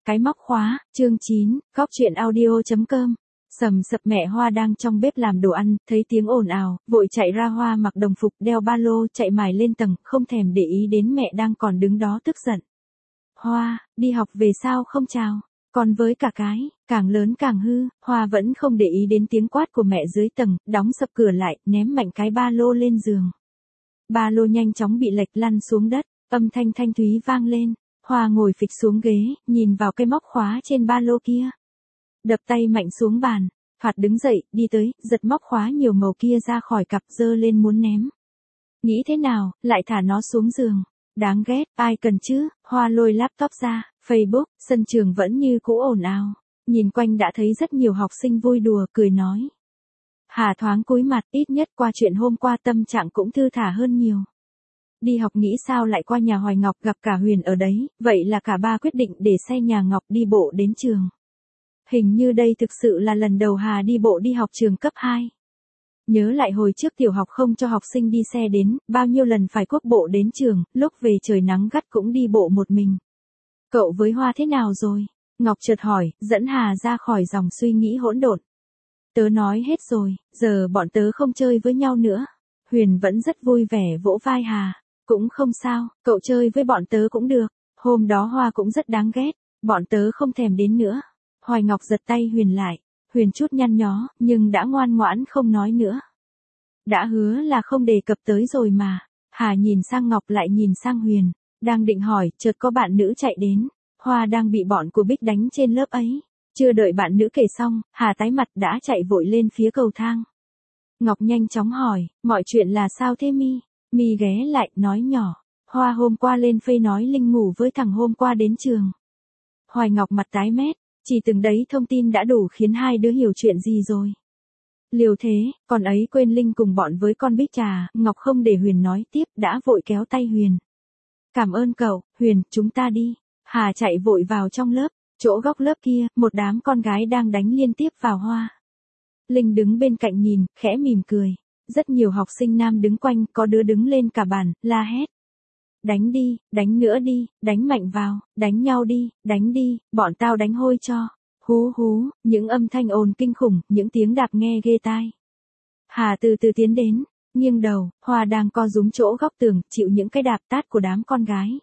Cái móc khóa, chương 9, Góc truyện audio.com. Sầm sập mẹ Hoa đang trong bếp làm đồ ăn, thấy tiếng ồn ào, vội chạy ra. Hoa mặc đồng phục đeo ba lô chạy mải lên tầng, không thèm để ý đến mẹ đang còn đứng đó tức giận. Hoa, đi học về sao không chào? Còn với cả cái, càng lớn càng hư. Hoa vẫn không để ý đến tiếng quát của mẹ dưới tầng, đóng sập cửa lại, ném mạnh cái ba lô lên giường. Ba lô nhanh chóng bị lệch lăn xuống đất, âm thanh thanh thúy vang lên. Hoa ngồi phịch xuống ghế, nhìn vào cái móc khóa trên ba lô kia. Đập tay mạnh xuống bàn, phạt đứng dậy, đi tới, giật móc khóa nhiều màu kia ra khỏi cặp, giơ lên muốn ném. Nghĩ thế nào, lại thả nó xuống giường. Đáng ghét, ai cần chứ. Hoa lôi laptop ra, Facebook, sân trường vẫn như cũ ồn ào. Nhìn quanh đã thấy rất nhiều học sinh vui đùa, cười nói. Hà thoáng cúi mặt, ít nhất qua chuyện hôm qua tâm trạng cũng thư thả hơn nhiều. Đi học nghĩ sao lại qua nhà Hoài Ngọc gặp cả Huyền ở đấy, vậy là cả ba quyết định để xe nhà Ngọc đi bộ đến trường. Hình như đây thực sự là lần đầu Hà đi bộ đi học trường cấp 2. Nhớ lại hồi trước tiểu học không cho học sinh đi xe đến, bao nhiêu lần phải cuốc bộ đến trường, lúc về trời nắng gắt cũng đi bộ một mình. Cậu với Hoa thế nào rồi? Ngọc chợt hỏi, dẫn Hà ra khỏi dòng suy nghĩ hỗn độn. Tớ nói hết rồi, giờ bọn tớ không chơi với nhau nữa. Huyền vẫn rất vui vẻ vỗ vai Hà. Cũng không sao, cậu chơi với bọn tớ cũng được. Hôm đó Hoa cũng rất đáng ghét, bọn tớ không thèm đến nữa. Hoài Ngọc giật tay Huyền lại. Huyền chút nhăn nhó, nhưng đã ngoan ngoãn không nói nữa. Đã hứa là không đề cập tới rồi mà. Hà nhìn sang Ngọc lại nhìn sang Huyền. Đang định hỏi, chợt có bạn nữ chạy đến. Hoa đang bị bọn của Bích đánh trên lớp ấy. Chưa đợi bạn nữ kể xong, Hà tái mặt đã chạy vội lên phía cầu thang. Ngọc nhanh chóng hỏi, mọi chuyện là sao thế Mi? Mi ghé lại, nói nhỏ. Hoa hôm qua lên Phây nói Linh ngủ với thằng hôm qua đến trường. Hoài Ngọc mặt tái mét, chỉ từng đấy thông tin đã đủ khiến hai đứa hiểu chuyện gì rồi. Liều thế, còn ấy quên Linh cùng bọn với con Bích Trà. Ngọc không để Huyền nói tiếp, đã vội kéo tay Huyền. Cảm ơn cậu, Huyền, chúng ta đi. Hà chạy vội vào trong lớp, chỗ góc lớp kia, một đám con gái đang đánh liên tiếp vào Hoa. Linh đứng bên cạnh nhìn, khẽ mỉm cười. Rất nhiều học sinh nam đứng quanh, có đứa đứng lên cả bàn, la hét. Đánh đi, đánh nữa đi, đánh mạnh vào, đánh nhau đi, đánh đi, bọn tao đánh hôi cho. Hú hú, những âm thanh ồn kinh khủng, những tiếng đạp nghe ghê tai. Hà từ từ tiến đến, nghiêng đầu, Hoa đang co rúm chỗ góc tường, chịu những cái đạp tát của đám con gái.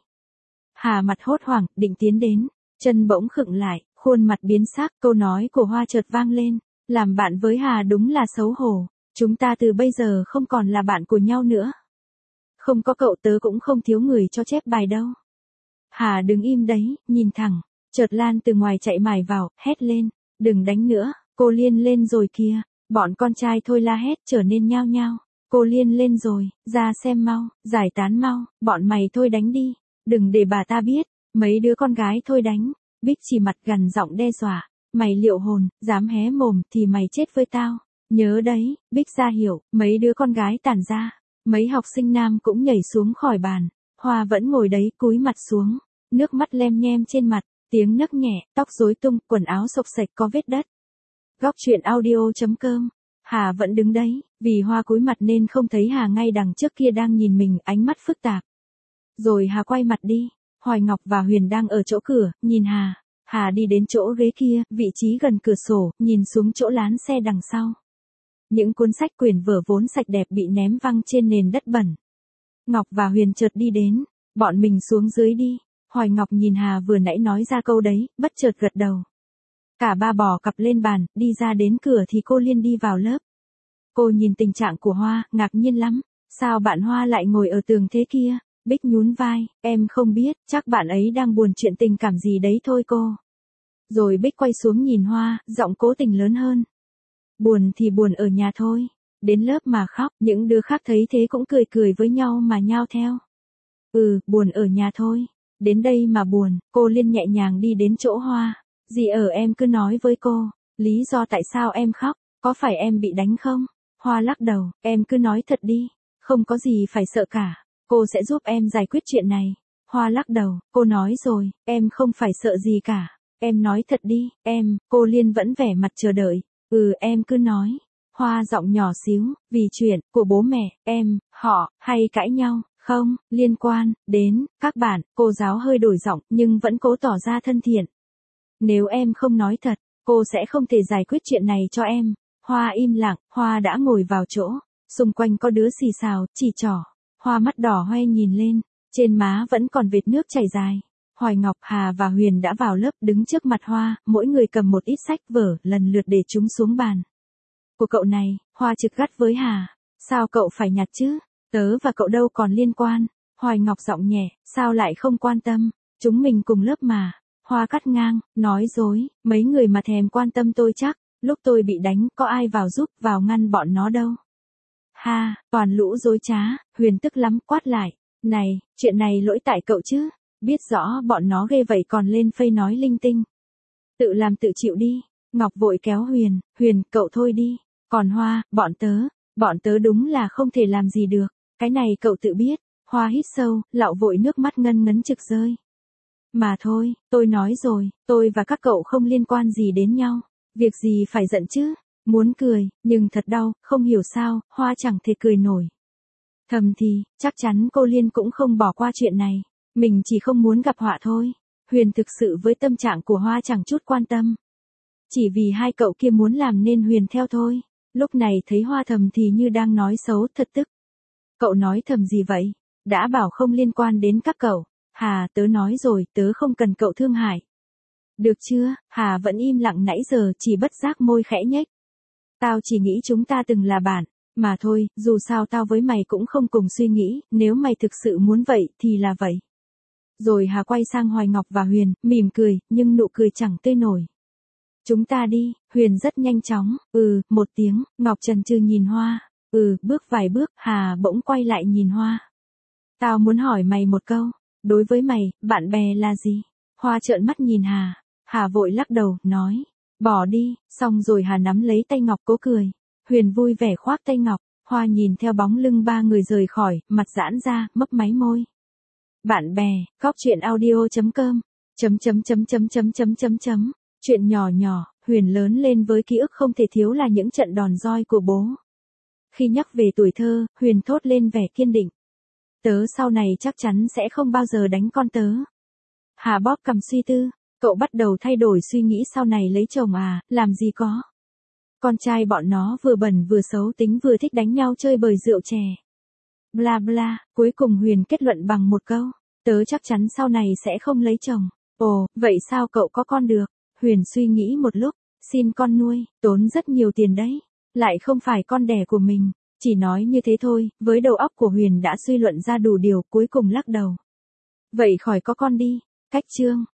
Hà mặt hốt hoảng, định tiến đến, chân bỗng khựng lại, khuôn mặt biến sắc, câu nói của Hoa chợt vang lên. Làm bạn với Hà đúng là xấu hổ. Chúng ta từ bây giờ không còn là bạn của nhau nữa. Không có cậu tớ cũng không thiếu người cho chép bài đâu. Hà đứng im đấy, nhìn thẳng. Chợt Lan từ ngoài chạy mải vào, hét lên. Đừng đánh nữa, cô Liên lên rồi kìa. Bọn con trai thôi la hét trở nên nhao nhao. Cô Liên lên rồi, ra xem mau, giải tán mau, bọn mày thôi đánh đi. Đừng để bà ta biết, mấy đứa con gái thôi đánh. Bích chỉ mặt gằn giọng đe dọa. Mày liệu hồn, dám hé mồm thì mày chết với tao. Nhớ đấy, Bích ra hiểu, mấy đứa con gái tản ra. Mấy học sinh nam cũng nhảy xuống khỏi bàn. Hoa vẫn ngồi đấy cúi mặt xuống. Nước mắt lem nhem trên mặt, tiếng nấc nhẹ, tóc rối tung, quần áo xộc xệch có vết đất. Góc truyện audio.com. Hà vẫn đứng đấy, vì Hoa cúi mặt nên không thấy Hà ngay đằng trước kia đang nhìn mình, ánh mắt phức tạp. Rồi Hà quay mặt đi. Hoài Ngọc và Huyền đang ở chỗ cửa, nhìn Hà. Hà đi đến chỗ ghế kia, vị trí gần cửa sổ, nhìn xuống chỗ lán xe đằng sau. Những cuốn sách quyển vở vốn sạch đẹp bị ném văng trên nền đất bẩn. Ngọc và Huyền chợt đi đến, bọn mình xuống dưới đi. Hoài Ngọc nhìn Hà vừa nãy nói ra câu đấy, bất chợt gật đầu. Cả ba bỏ cặp lên bàn, đi ra đến cửa thì cô Liên đi vào lớp. Cô nhìn tình trạng của Hoa, ngạc nhiên lắm. Sao bạn Hoa lại ngồi ở tường thế kia? Bích nhún vai, em không biết, chắc bạn ấy đang buồn chuyện tình cảm gì đấy thôi cô. Rồi Bích quay xuống nhìn Hoa, giọng cố tình lớn hơn. Buồn thì buồn ở nhà thôi. Đến lớp mà khóc, những đứa khác thấy thế cũng cười cười với nhau mà nhao theo. Buồn ở nhà thôi. Đến đây mà buồn, cô Liên nhẹ nhàng đi đến chỗ Hoa. Gì ở em cứ nói với cô, lý do tại sao em khóc, có phải em bị đánh không? Hoa lắc đầu, em cứ nói thật đi, không có gì phải sợ cả, cô sẽ giúp em giải quyết chuyện này. Hoa lắc đầu, cô nói rồi, em không phải sợ gì cả, em nói thật đi, cô Liên vẫn vẻ mặt chờ đợi. Em cứ nói. Hoa giọng nhỏ xíu, vì chuyện của bố mẹ, họ, hay cãi nhau, không, liên quan đến các bạn, cô giáo hơi đổi giọng, nhưng vẫn cố tỏ ra thân thiện. Nếu em không nói thật, cô sẽ không thể giải quyết chuyện này cho em. Hoa im lặng, Hoa đã ngồi vào chỗ. Xung quanh có đứa xì xào, chỉ trỏ. Hoa mắt đỏ hoe nhìn lên, trên má vẫn còn vệt nước chảy dài. Hoài Ngọc, Hà và Huyền đã vào lớp đứng trước mặt Hoa, mỗi người cầm một ít sách vở, lần lượt để chúng xuống bàn. Của cậu này, Hoa trực gắt với Hà. Sao cậu phải nhặt chứ? Tớ và cậu đâu còn liên quan. Hoài Ngọc giọng nhẹ, sao lại không quan tâm? Chúng mình cùng lớp mà. Hoa cắt ngang, nói dối, mấy người mà thèm quan tâm tôi chắc. Lúc tôi bị đánh, có ai vào giúp, vào ngăn bọn nó đâu. Ha, toàn lũ dối trá. Huyền tức lắm, quát lại. Này, chuyện này lỗi tại cậu chứ. Biết rõ bọn nó ghê vậy còn lên Face nói linh tinh. Tự làm tự chịu đi. Ngọc vội kéo Huyền, Huyền, cậu thôi đi. Còn Hoa, bọn tớ đúng là không thể làm gì được. Cái này cậu tự biết. Hoa hít sâu, lạo vội nước mắt ngân ngấn trực rơi. Mà thôi, tôi nói rồi, tôi và các cậu không liên quan gì đến nhau. Việc gì phải giận chứ? Muốn cười, nhưng thật đau, không hiểu sao, Hoa chẳng thể cười nổi. Thầm thì, chắc chắn cô Liên cũng không bỏ qua chuyện này. Mình chỉ không muốn gặp họa thôi. Huyền thực sự với tâm trạng của Hoa chẳng chút quan tâm. Chỉ vì hai cậu kia muốn làm nên Huyền theo thôi. Lúc này thấy Hoa thầm thì như đang nói xấu, thật tức. Cậu nói thầm gì vậy? Đã bảo không liên quan đến các cậu. Hà, tớ nói rồi, tớ không cần cậu thương hại. Được chưa? Hà vẫn im lặng nãy giờ, chỉ bất giác môi khẽ nhếch. Tao chỉ nghĩ chúng ta từng là bạn. Mà thôi, dù sao tao với mày cũng không cùng suy nghĩ, nếu mày thực sự muốn vậy, thì là vậy. Rồi Hà quay sang Hoài Ngọc và Huyền, mỉm cười, nhưng nụ cười chẳng tươi nổi. Chúng ta đi, Huyền rất nhanh chóng, một tiếng, Ngọc chần chừ nhìn Hoa, bước vài bước, Hà bỗng quay lại nhìn Hoa. Tao muốn hỏi mày một câu, đối với mày, bạn bè là gì? Hoa trợn mắt nhìn Hà, Hà vội lắc đầu, nói, bỏ đi, xong rồi Hà nắm lấy tay Ngọc cố cười. Huyền vui vẻ khoác tay Ngọc, Hoa nhìn theo bóng lưng ba người rời khỏi, mặt giãn ra, mấp máy môi. Bạn bè, Cóc Truyện Audio.com, Chuyện nhỏ nhỏ, Huyền lớn lên với ký ức không thể thiếu là những trận đòn roi của bố. Khi nhắc về tuổi thơ, Huyền thốt lên vẻ kiên định. Tớ sau này chắc chắn sẽ không bao giờ đánh con tớ. Hà bóp cằm suy tư, cậu bắt đầu thay đổi suy nghĩ sau này lấy chồng à, làm gì có. Con trai bọn nó vừa bẩn vừa xấu tính vừa thích đánh nhau chơi bời rượu chè. Bla bla, cuối cùng Huyền kết luận bằng một câu. Tớ chắc chắn sau này sẽ không lấy chồng. Ồ, vậy sao cậu có con được? Huyền suy nghĩ một lúc, xin con nuôi, tốn rất nhiều tiền đấy. Lại không phải con đẻ của mình. Chỉ nói như thế thôi, với đầu óc của Huyền đã suy luận ra đủ điều, cuối cùng lắc đầu. Vậy khỏi có con đi. Cách chương.